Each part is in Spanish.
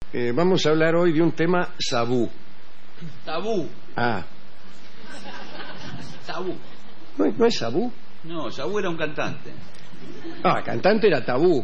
Vamos a hablar hoy de un tema tabú. Tabú. Ah. Tabú. ¿No es tabú? No, Tabú era un cantante. Ah, cantante era Tabú.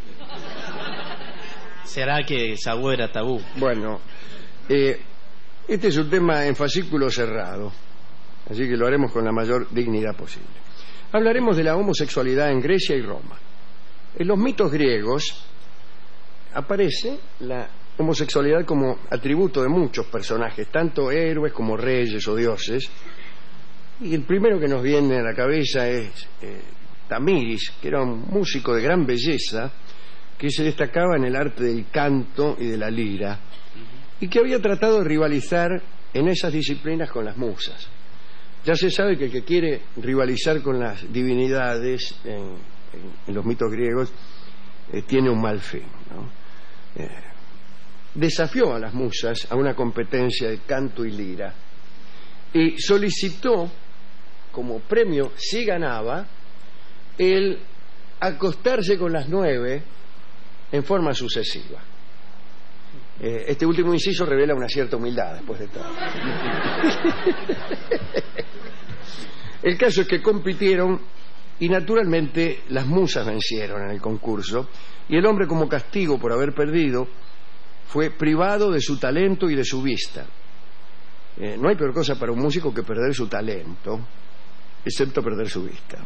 ¿Será que Tabú era tabú? Bueno, este es un tema en fascículo cerrado, así que lo haremos con la mayor dignidad posible. Hablaremos de la homosexualidad en Grecia y Roma. En los mitos griegos aparece la homosexualidad como atributo de muchos personajes, tanto héroes como reyes o dioses. Y el primero que nos viene a la cabeza es Tamiris, que era un músico de gran belleza que se destacaba en el arte del canto y de la lira, y que había tratado de rivalizar en esas disciplinas con las musas. Ya se sabe que el que quiere rivalizar con las divinidades en los mitos griegos tiene un mal fin, ¿no? Desafió a las musas a una competencia de canto y lira y solicitó como premio, si ganaba, el acostarse con las 9 en forma sucesiva. Este último inciso revela una cierta humildad después de todo. El caso es que compitieron y naturalmente las musas vencieron en el concurso y el hombre, como castigo por haber perdido, fue privado de su talento y de su vista. No hay peor cosa para un músico que perder su talento, excepto perder su vista.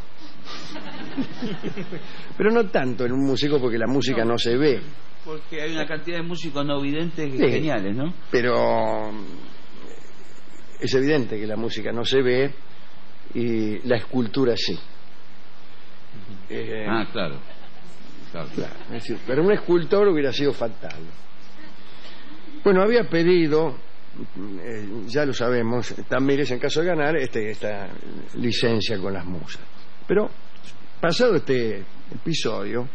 Pero no tanto en un músico, porque la música no se ve. Porque hay una cantidad de músicos no videntes geniales, ¿no? Pero es evidente que la música no se ve y la escultura sí. Claro. Es decir, pero un escultor hubiera sido fatal. Bueno, había pedido, ya lo sabemos, Tamiris, en caso de ganar, esta licencia con las musas. Pero, pasado este episodio,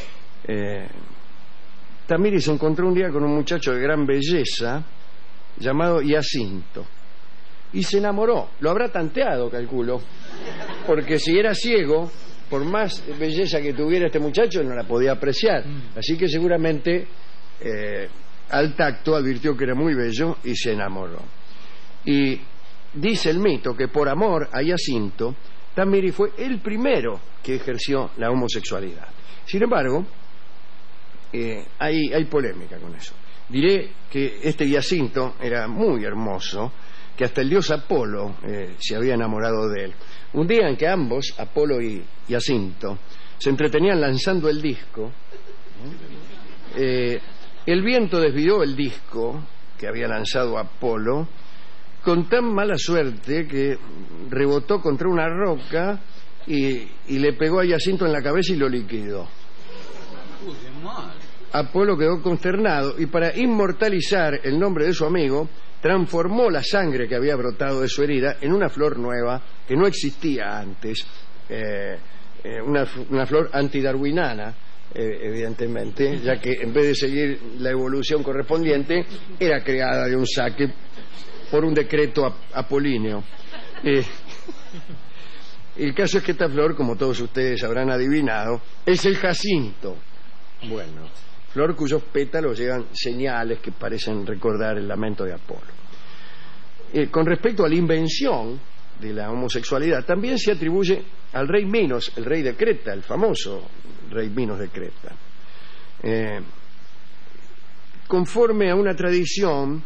Tamiris se encontró un día con un muchacho de gran belleza llamado Jacinto y se enamoró. Lo habrá tanteado, calculo, porque si era ciego, por más belleza que tuviera este muchacho, no la podía apreciar. Así que seguramente al tacto advirtió que era muy bello y se enamoró. Y dice el mito que por amor a Jacinto, Tamiris fue el primero que ejerció la homosexualidad. Sin embargo, hay polémica con eso. Diré que este Jacinto era muy hermoso, que hasta el dios Apolo se había enamorado de él. Un día en que ambos, Apolo y Jacinto, se entretenían lanzando el disco, el viento desvió el disco que había lanzado Apolo con tan mala suerte que rebotó contra una roca y le pegó a Jacinto en la cabeza y lo liquidó. Apolo quedó consternado y, para inmortalizar el nombre de su amigo, transformó la sangre que había brotado de su herida en una flor nueva que no existía antes, una flor antidarwinana, evidentemente, ya que en vez de seguir la evolución correspondiente, era creada de un saque por un decreto apolíneo. El caso es que esta flor, como todos ustedes habrán adivinado, es el jacinto. Bueno, flor cuyos pétalos llevan señales que parecen recordar el lamento de Apolo. Con respecto a la invención de la homosexualidad, también se atribuye al rey Minos, el rey de Creta, el famoso rey Minos de Creta. Conforme a una tradición,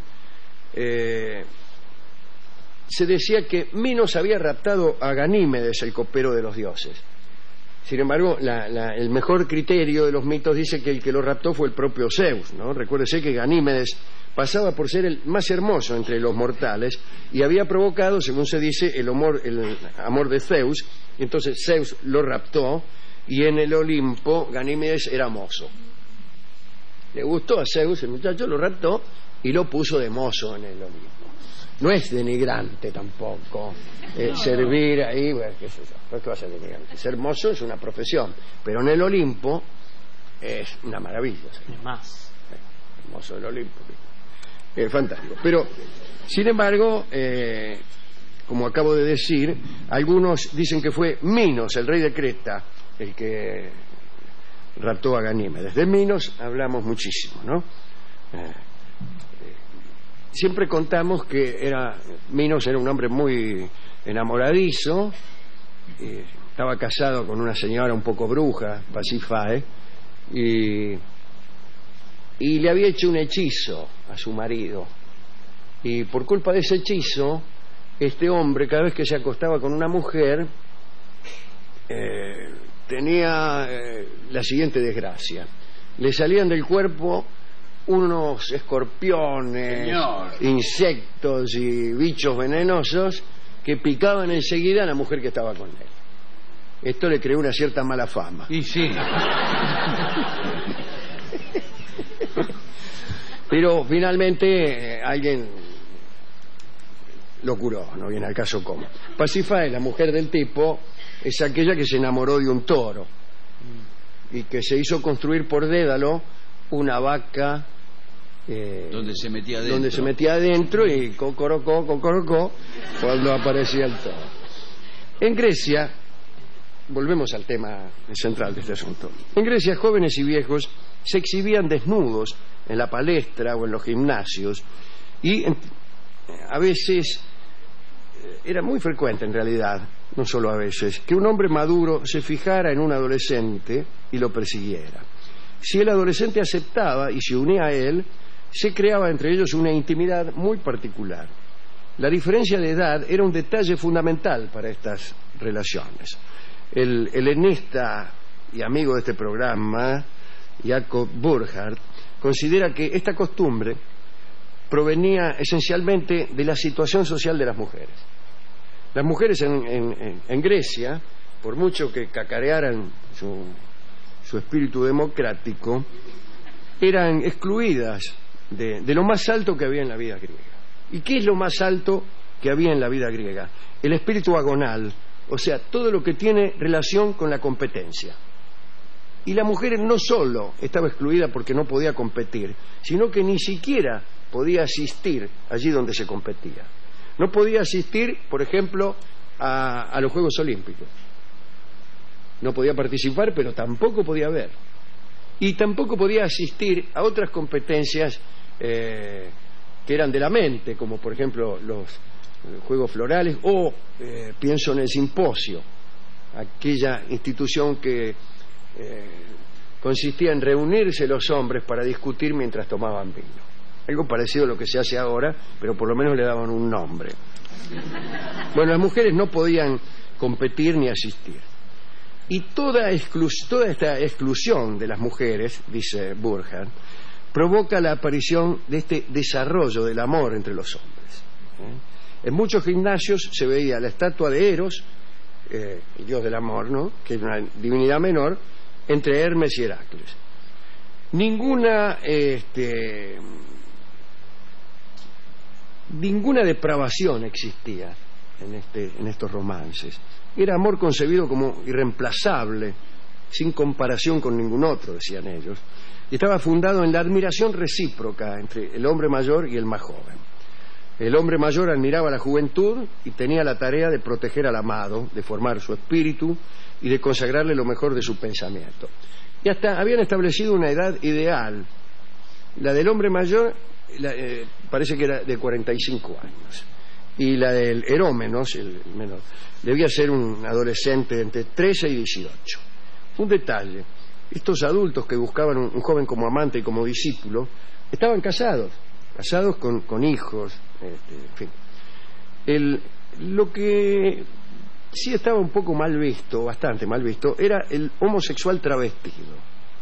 se decía que Minos había raptado a Ganímedes, el copero de los dioses. Sin embargo, el mejor criterio de los mitos dice que el que lo raptó fue el propio Zeus, ¿no? Recuérdese que Ganímedes pasaba por ser el más hermoso entre los mortales y había provocado, según se dice, el amor de Zeus, y entonces Zeus lo raptó y en el Olimpo Ganímedes era mozo. Le gustó a Zeus, el muchacho lo raptó y lo puso de mozo en el Olimpo. No es denigrante tampoco servir ahí, bueno, qué sé yo, ¿qué va a ser denigrante? Ser mozo es una profesión, pero en el Olimpo es una maravilla. Es más. El mozo del Olimpo. Fantástico. Pero, sin embargo, como acabo de decir, algunos dicen que fue Minos, el rey de Creta, el que raptó a Ganímedes. De Minos hablamos muchísimo, ¿no? siempre contamos que Minos era un hombre muy enamoradizo, estaba casado con una señora un poco bruja, Pasífae, y le había hecho un hechizo a su marido. Y por culpa de ese hechizo, este hombre, cada vez que se acostaba con una mujer, tenía la siguiente desgracia: le salían del cuerpo unos escorpiones, Señor, insectos y bichos venenosos que picaban enseguida a la mujer que estaba con él. Esto le creó una cierta mala fama. y sí, Pero finalmente alguien lo curó, no viene al caso cómo. Pasífae, la mujer del tipo, es aquella que se enamoró de un toro y que se hizo construir por Dédalo una vaca donde se metía adentro y cocorocó cuando aparecía el toro. En Grecia, volvemos al tema central de este asunto, en Grecia jóvenes y viejos se exhibían desnudos en la palestra o en los gimnasios, y a veces era muy frecuente, en realidad, no solo a veces, que un hombre maduro se fijara en un adolescente y lo persiguiera. Si el adolescente aceptaba y se unía a él, se creaba entre ellos una intimidad muy particular. La diferencia de edad era un detalle fundamental para estas relaciones. El helenista y amigo de este programa, Jacob Burckhardt, considera que esta costumbre provenía esencialmente de la situación social de las mujeres. Las mujeres en Grecia, por mucho que cacarearan su espíritu democrático, eran excluidas de lo más alto que había en la vida griega. ¿Y qué es lo más alto que había en la vida griega? El espíritu agonal, o sea, todo lo que tiene relación con la competencia. Y la mujer no solo estaba excluida porque no podía competir, sino que ni siquiera podía asistir allí donde se competía. No podía asistir, por ejemplo, a los Juegos Olímpicos. No podía participar, pero tampoco podía ver. Y tampoco podía asistir a otras competencias que eran de la mente, como por ejemplo los Juegos Florales, o pienso en el Simposio, aquella institución que consistía en reunirse los hombres para discutir mientras tomaban vino. Algo parecido a lo que se hace ahora, pero por lo menos le daban un nombre. Bueno, las mujeres no podían competir ni asistir. Y toda esta exclusión de las mujeres, dice Burckhardt, provoca la aparición de este desarrollo del amor entre los hombres. En muchos gimnasios se veía la estatua de Eros, el dios del amor, ¿no?, que es una divinidad menor, entre Hermes y Heracles. Ninguna depravación existía en estos romances. Era amor concebido como irreemplazable, sin comparación con ningún otro, decían ellos, y estaba fundado en la admiración recíproca entre el hombre mayor y el más joven. El hombre mayor admiraba a la juventud y tenía la tarea de proteger al amado, de formar su espíritu y de consagrarle lo mejor de su pensamiento. Y hasta habían establecido una edad ideal. La del hombre mayor parece que era de 45 años, y la del Herómenos, el menor, debía ser un adolescente entre 13 y 18. Un detalle: estos adultos que buscaban un joven como amante y como discípulo estaban casados con hijos, en fin. Lo que sí estaba un poco mal visto, bastante mal visto, era el homosexual travestido.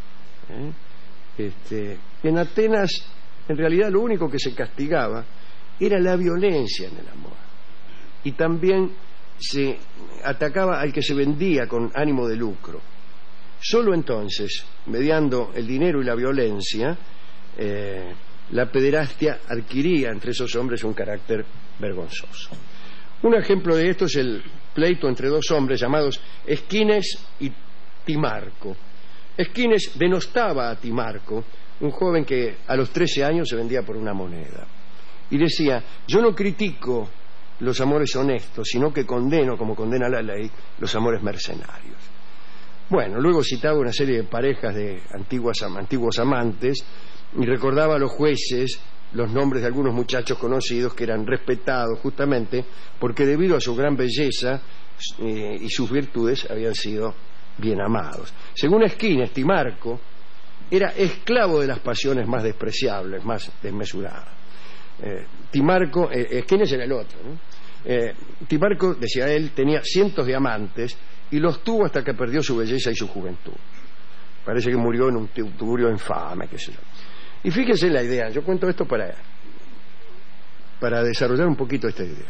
En Atenas, en realidad, lo único que se castigaba era la violencia en el amor, y también se atacaba al que se vendía con ánimo de lucro. Solo entonces, mediando el dinero y la violencia, la pederastia adquiría entre esos hombres un carácter vergonzoso. Un ejemplo de esto es el pleito entre dos hombres llamados Esquines y Timarco. Esquines denostaba a Timarco, un joven que a los 13 años se vendía por una moneda, y decía: yo no critico los amores honestos, sino que condeno, como condena la ley, los amores mercenarios. Bueno, luego citaba una serie de parejas de antiguos amantes y recordaba a los jueces los nombres de algunos muchachos conocidos que eran respetados justamente porque debido a su gran belleza y sus virtudes habían sido bien amados. Según Esquines, Timarco era esclavo de las pasiones más despreciables, más desmesuradas. Timarco, Esquines era el otro, ¿no? Timarco, decía él, tenía cientos de amantes y los tuvo hasta que perdió su belleza y su juventud. Parece que murió en un tugurio infame, qué sé yo. Y fíjense la idea, yo cuento esto para desarrollar un poquito esta idea.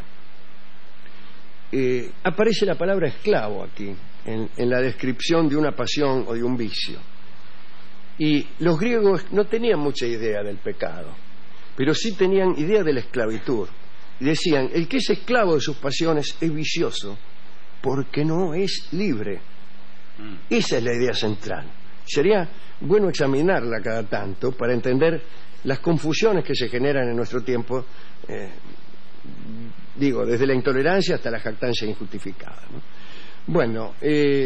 Aparece la palabra esclavo aquí, en la descripción de una pasión o de un vicio. Y los griegos no tenían mucha idea del pecado, pero sí tenían idea de la esclavitud. Y decían, el que es esclavo de sus pasiones es vicioso, porque no es libre. Esa es la idea central. Sería bueno examinarla cada tanto para entender las confusiones que se generan en nuestro tiempo, desde la intolerancia hasta la jactancia injustificada, ¿no? Bueno,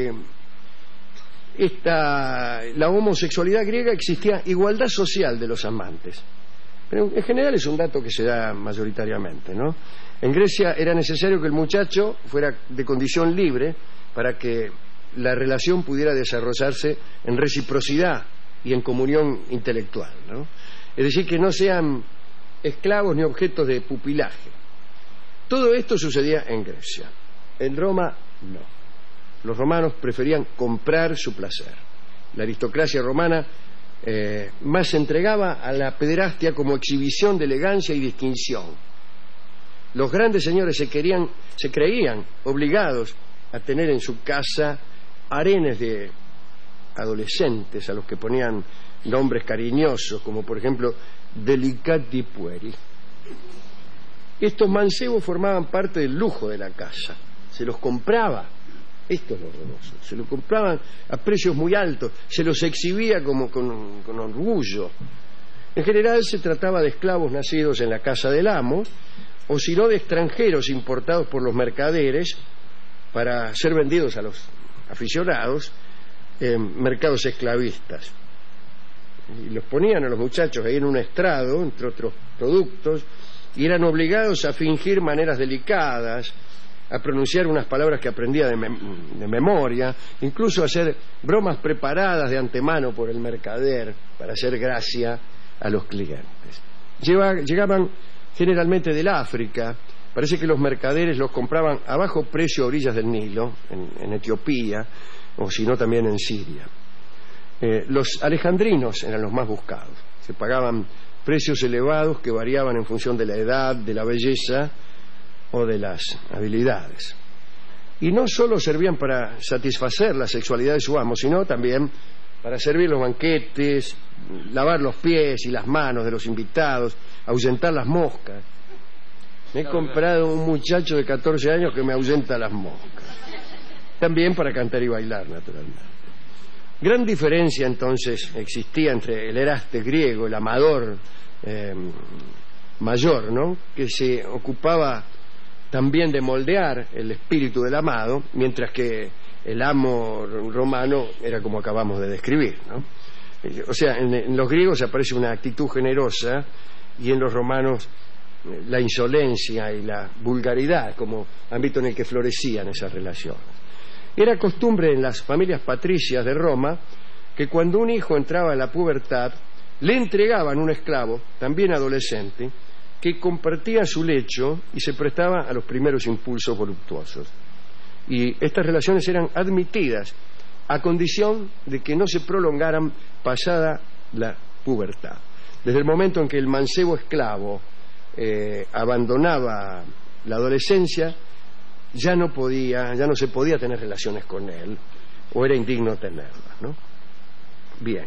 la homosexualidad griega existía igualdad social de los amantes, pero en general es un dato que se da mayoritariamente, ¿no? En Grecia era necesario que el muchacho fuera de condición libre para que la relación pudiera desarrollarse en reciprocidad y en comunión intelectual, ¿no? Es decir, que no sean esclavos ni objetos de pupilaje. Todo esto sucedía en Grecia. En Roma, no. Los romanos preferían comprar su placer. La aristocracia romana más se entregaba a la pederastia como exhibición de elegancia y distinción. Los grandes señores se creían obligados a tener en su casa harenes de adolescentes a los que ponían nombres cariñosos, como por ejemplo Delicati Pueri. Estos mancebos formaban parte del lujo de la casa, se los compraba, esto es lo horroroso, se los compraban a precios muy altos, se los exhibía como con orgullo. En general se trataba de esclavos nacidos en la casa del amo, o si no de extranjeros importados por los mercaderes para ser vendidos a los aficionados en mercados esclavistas. Y los ponían a los muchachos ahí en un estrado, entre otros productos, y eran obligados a fingir maneras delicadas, a pronunciar unas palabras que aprendía de memoria, incluso a hacer bromas preparadas de antemano por el mercader para hacer gracia a los clientes. Llegaban generalmente del África. Parece que los mercaderes los compraban a bajo precio a orillas del Nilo, en Etiopía, o si no también en Siria. Los alejandrinos eran los más buscados. Se pagaban precios elevados que variaban en función de la edad, de la belleza o de las habilidades. Y no solo servían para satisfacer la sexualidad de su amo, sino también para servir los banquetes, lavar los pies y las manos de los invitados, ahuyentar las moscas. Me he comprado un muchacho de 14 años que me ahuyenta las moscas. También para cantar y bailar, naturalmente. Gran diferencia entonces existía entre el eraste griego, el amador mayor, ¿no?, que se ocupaba también de moldear el espíritu del amado, mientras que el amo romano era como acabamos de describir, ¿no? O sea, en los griegos aparece una actitud generosa y en los romanos la insolencia y la vulgaridad como ámbito en el que florecían esas relaciones. Era costumbre en las familias patricias de Roma que cuando un hijo entraba en la pubertad le entregaban un esclavo, también adolescente, que compartía su lecho y se prestaba a los primeros impulsos voluptuosos. Y estas relaciones eran admitidas a condición de que no se prolongaran pasada la pubertad. Desde el momento en que el mancebo esclavo abandonaba la adolescencia, ya no se podía tener relaciones con él, o era indigno tenerlas, ¿no? Bien.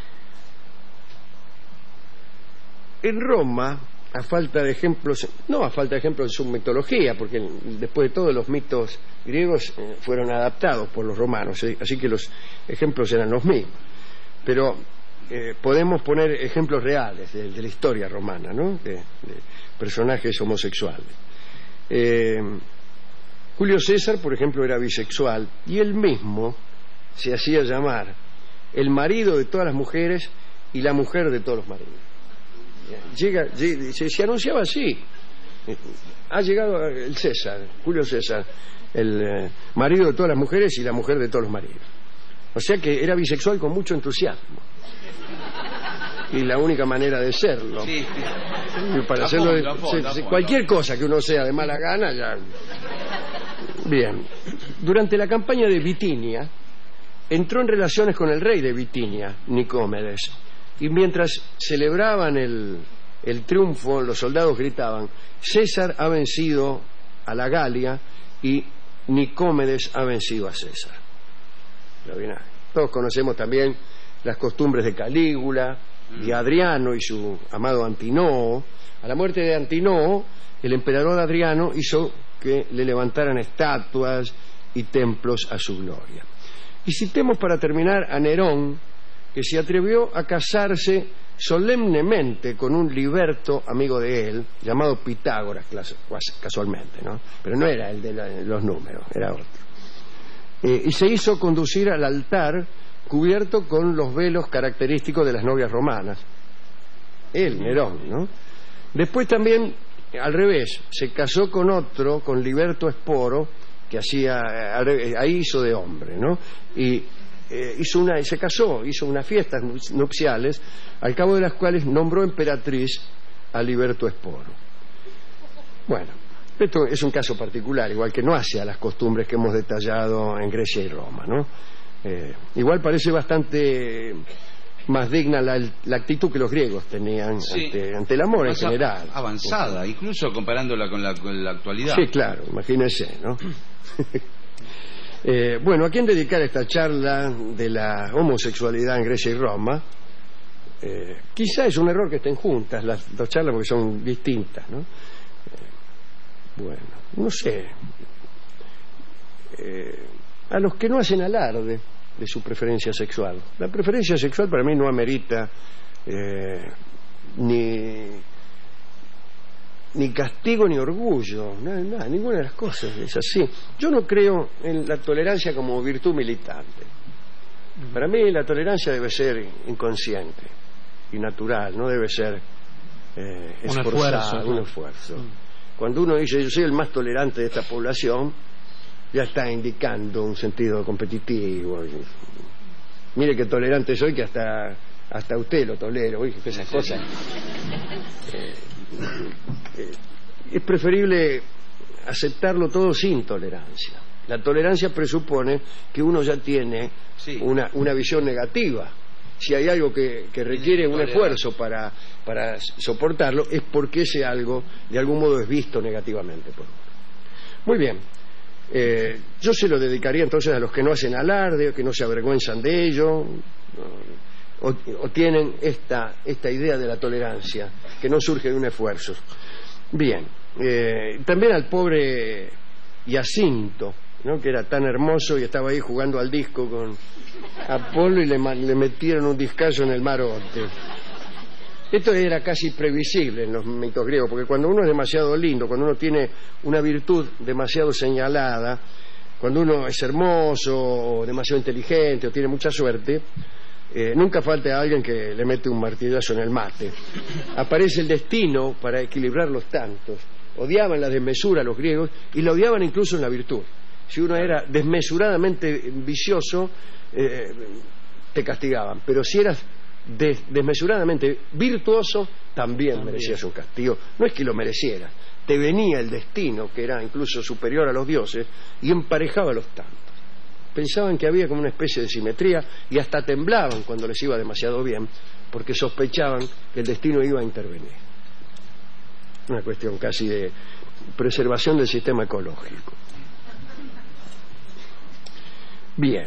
En Roma, a falta de ejemplos de su mitología, porque después de todo los mitos griegos fueron adaptados por los romanos, así que los ejemplos eran los mismos, pero podemos poner ejemplos reales de la historia romana, ¿no?, de personajes homosexuales. Julio César, por ejemplo, era bisexual y él mismo se hacía llamar el marido de todas las mujeres y la mujer de todos los maridos. Se anunciaba así. Ha llegado el César, Julio César, el marido de todas las mujeres y la mujer de todos los maridos. O sea que era bisexual con mucho entusiasmo. Y la única manera de serlo. Sí. Y para hacerlo cualquier cosa que uno sea de mala gana, ya. Bien. Durante la campaña de Bitinia, entró en relaciones con el rey de Bitinia, Nicómedes. Y mientras celebraban el triunfo, los soldados gritaban: César ha vencido a la Galia y Nicómedes ha vencido a César. Todos conocemos también las costumbres de Calígula y Adriano y su amado Antinoo. A la muerte de Antinoo, el emperador Adriano hizo que le levantaran estatuas y templos a su gloria. Y citemos para terminar a Nerón, que se atrevió a casarse solemnemente con un liberto amigo de él, llamado Pitágoras, casualmente, ¿no? Pero no era el de los números, era otro. Y se hizo conducir al altar cubierto con los velos característicos de las novias romanas. Él, Nerón, ¿no? Después también, al revés, se casó con otro, con Liberto Esporo, que ahí hizo de hombre, ¿no? Y se casó, hizo unas fiestas nupciales, al cabo de las cuales nombró emperatriz a Liberto Esporo. Bueno, esto es un caso particular, igual que no hace a las costumbres que hemos detallado en Grecia y Roma, ¿no? Igual parece bastante más digna la actitud que los griegos tenían ante el amor en general. Avanzada, incluso comparándola con la actualidad. Sí, claro, imagínense, ¿no? Bueno, ¿a quién dedicar esta charla de la homosexualidad en Grecia y Roma? Quizá es un error que estén juntas las dos charlas porque son distintas, ¿no? Bueno, no sé. A los que no hacen alarde de su preferencia sexual. La preferencia sexual para mí no amerita ni castigo ni orgullo, nada, ninguna de las cosas es así. Yo no creo en la tolerancia como virtud militante. Para mí la tolerancia debe ser inconsciente y natural, no debe ser esforzado, un esfuerzo. Cuando uno dice yo soy el más tolerante de esta población, ya está indicando un sentido competitivo. Mire qué tolerante soy, que hasta usted lo tolero. Uy, esas cosas. Es preferible aceptarlo todo sin tolerancia. La tolerancia presupone que uno ya tiene una visión negativa. Si hay algo que requiere un esfuerzo para soportarlo, es porque ese algo de algún modo es visto negativamente por uno. Muy bien. Yo se lo dedicaría entonces a los que no hacen alarde, que no se avergüenzan de ello, o tienen esta idea de la tolerancia, que no surge de un esfuerzo. Bien, también al pobre Jacinto, ¿no? Que era tan hermoso y estaba ahí jugando al disco con Apolo y le metieron un discazo en el marote. Esto era casi previsible en los mitos griegos, porque cuando uno es demasiado lindo, cuando uno tiene una virtud demasiado señalada, cuando uno es hermoso o demasiado inteligente o tiene mucha suerte, nunca falta alguien que le mete un martillazo en el mate. Aparece el destino para equilibrar los tantos. Odiaban la desmesura los griegos y la odiaban incluso en la virtud. Si uno era desmesuradamente vicioso, te castigaban, pero si eras desmesuradamente virtuoso, también merecías un castigo. No es que lo merecieras, te venía el destino, que era incluso superior a los dioses, y emparejaba los tantos. Pensaban que había como una especie de simetría y hasta temblaban cuando les iba demasiado bien, porque sospechaban que el destino iba a intervenir. Una cuestión casi de preservación del sistema ecológico. Bien.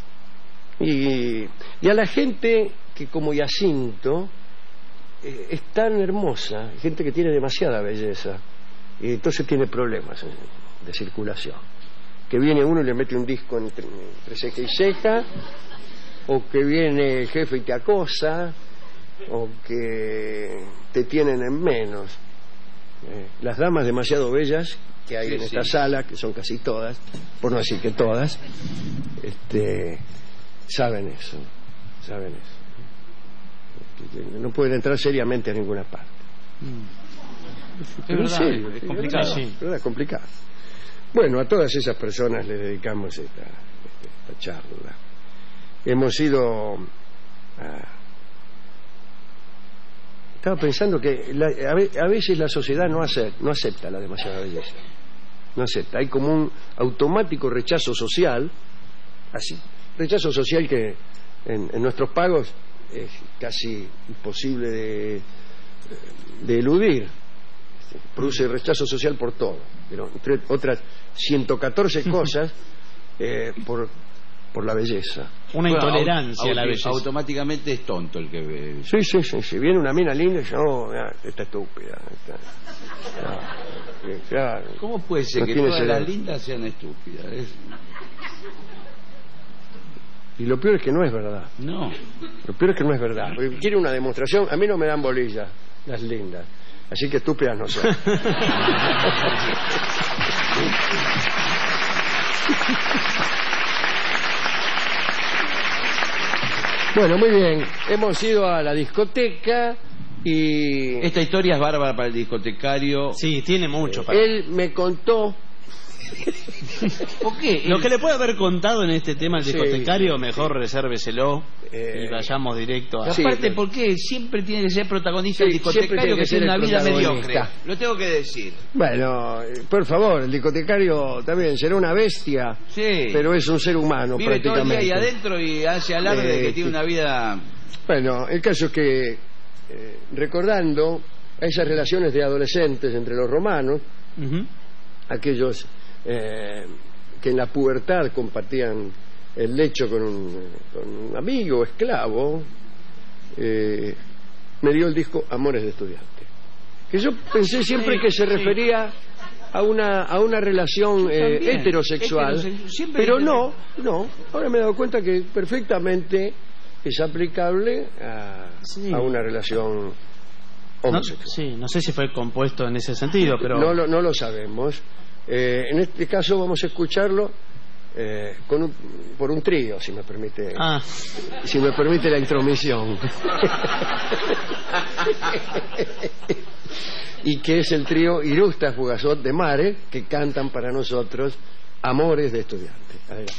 Y a la gente que como Jacinto es tan hermosa, gente que tiene demasiada belleza, y entonces tiene problemas de circulación, que viene uno y le mete un disco entre ceja y ceja, o que viene el jefe y te acosa, o que te tienen en menos. Las damas demasiado bellas que hay en esta sala, que son casi todas, por no decir que todas, saben eso. que no pueden entrar seriamente a ninguna parte. Es verdad, serio, es complicado. Sí. ¿Verdad? Es complicado. Bueno, a todas esas personas les dedicamos esta charla. Hemos ido estaba pensando que a veces la sociedad no acepta la demasiada belleza. No acepta. Hay como un automático rechazo social, así, rechazo social que en nuestros pagos es casi imposible de eludir. Produce rechazo social por todo, pero entre otras 114 cosas por la belleza. Una intolerancia a la belleza. Automáticamente es tonto el que ve. Sí. Viene una mina linda y dice, oh, está estúpida. Claro. ¿Cómo puede ser No que tiene todas las cerebro. lindas sean estúpidas? Y lo peor es que no es verdad. No. Lo peor es que no es verdad. Porque quiere una demostración. A mí no me dan bolilla las lindas. Así que estúpidas no son. Bueno, muy bien. Hemos ido a la discoteca y Esta historia es bárbara para el discotecario. Sí, tiene mucho para... él me contó. ¿Por qué? Lo que le puede haber contado en este tema al Sí, discotecario, mejor resérveselo Eh, y vayamos directo a... Sí, Aparte, pero- ¿por qué siempre tiene que ser protagonista Sí, el siempre discotecario tiene que que ser tiene el una vida protagonista. mediocre? Lo tengo que decir. Bueno, por favor, el discotecario también será una bestia, Sí. pero es un ser humano Vive todo el día prácticamente. ahí adentro y hace alarde de que tiene una vida... Bueno, el caso es que, recordando a esas relaciones de adolescentes entre los romanos, Ujú. aquellos que en la pubertad compartían el lecho con un amigo esclavo, me dio el disco Amores de Estudiante, que yo pensé siempre Sí, que se sí. refería a una relación También, heterosexual, siempre pero heterosexual. no, ahora me he dado cuenta que perfectamente es aplicable Sí. a una relación No, homosexual. sí, no sé si fue compuesto en ese sentido, pero... No lo sabemos. En este caso vamos a escucharlo por un trío, si me permite, Ah, si me permite la intromisión. Y que es el trío Irusta Fugazot de Mare, que cantan para nosotros Amores de Estudiante. Adelante.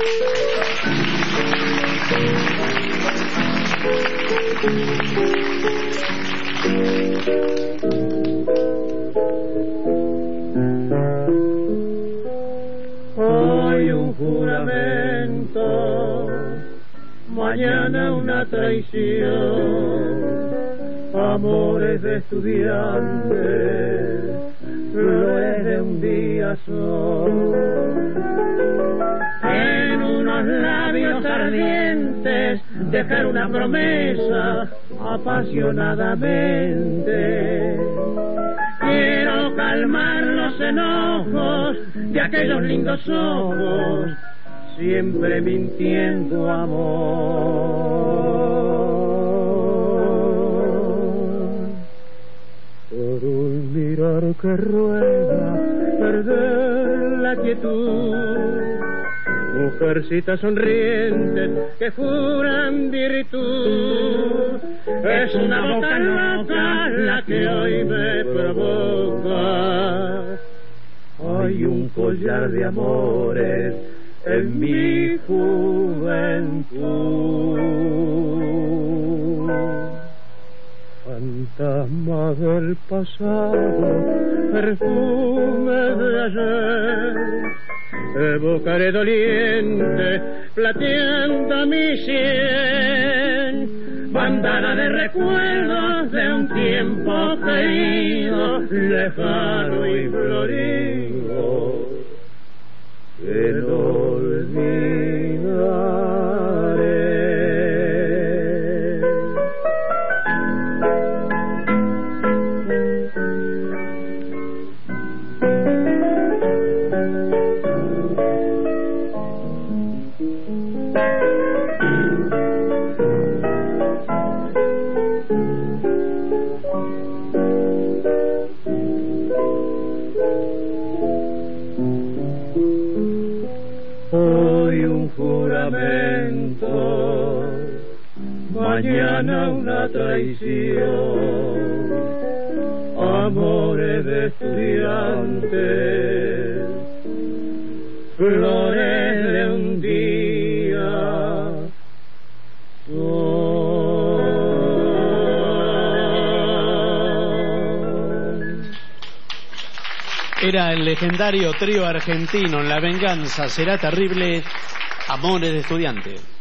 Hoy un juramento, mañana una traición, amores de estudiantes, flores de un día son. En unos labios ardientes, dejar una promesa apasionadamente. Quiero calmar los enojos de aquellos lindos ojos, siempre mintiendo amor. Por un mirar que ruega perder la quietud, mujercitas sonrientes que juran virtud. Es una boca loca la que hoy me provoca. Hay un collar de amores en mi juventud. Fantasma del pasado, perfume de ayer, evocaré doliente, plateando mi sien, bandana de recuerdos de un tiempo querido, lejano y florido, que no olvidaré. la traición, amores de estudiantes, flores de un día son. Era el legendario trío argentino en La Venganza Será Terrible, Amores de Estudiante.